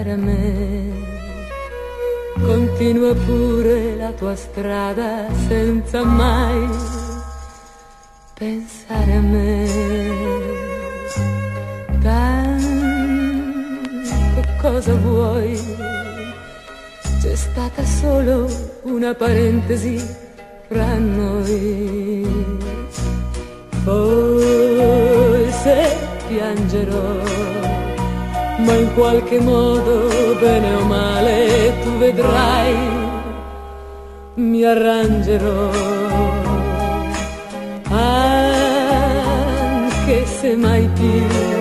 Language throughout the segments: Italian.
pensare a me. Continua pure la tua strada senza mai pensare a me. Tanto cosa vuoi? C'è stata solo una parentesi fra noi. Forse piangerò, ma in qualche modo, bene o male, tu vedrai, mi arrangerò. Anche se mai più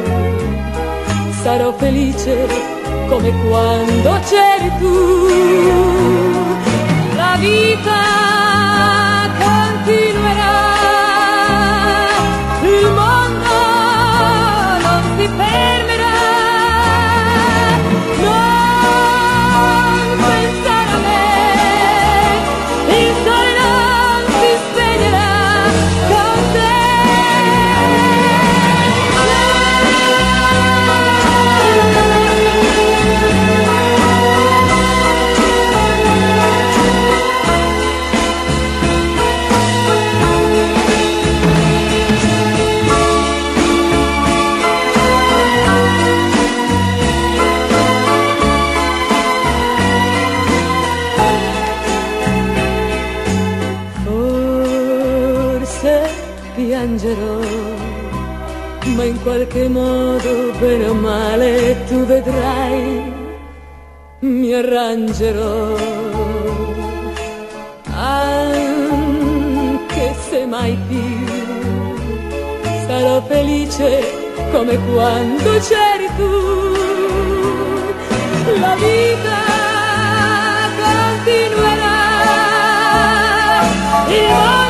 sarò felice come quando c'eri tu. La vita continuerà, il mondo non si fermerà. Non pensare a me, il sole non si spegnerà con te. Piangerò, ma in qualche modo, bene o male, tu vedrai, mi arrangerò. Anche se mai più sarò felice come quando c'eri tu. La vita continuerà, il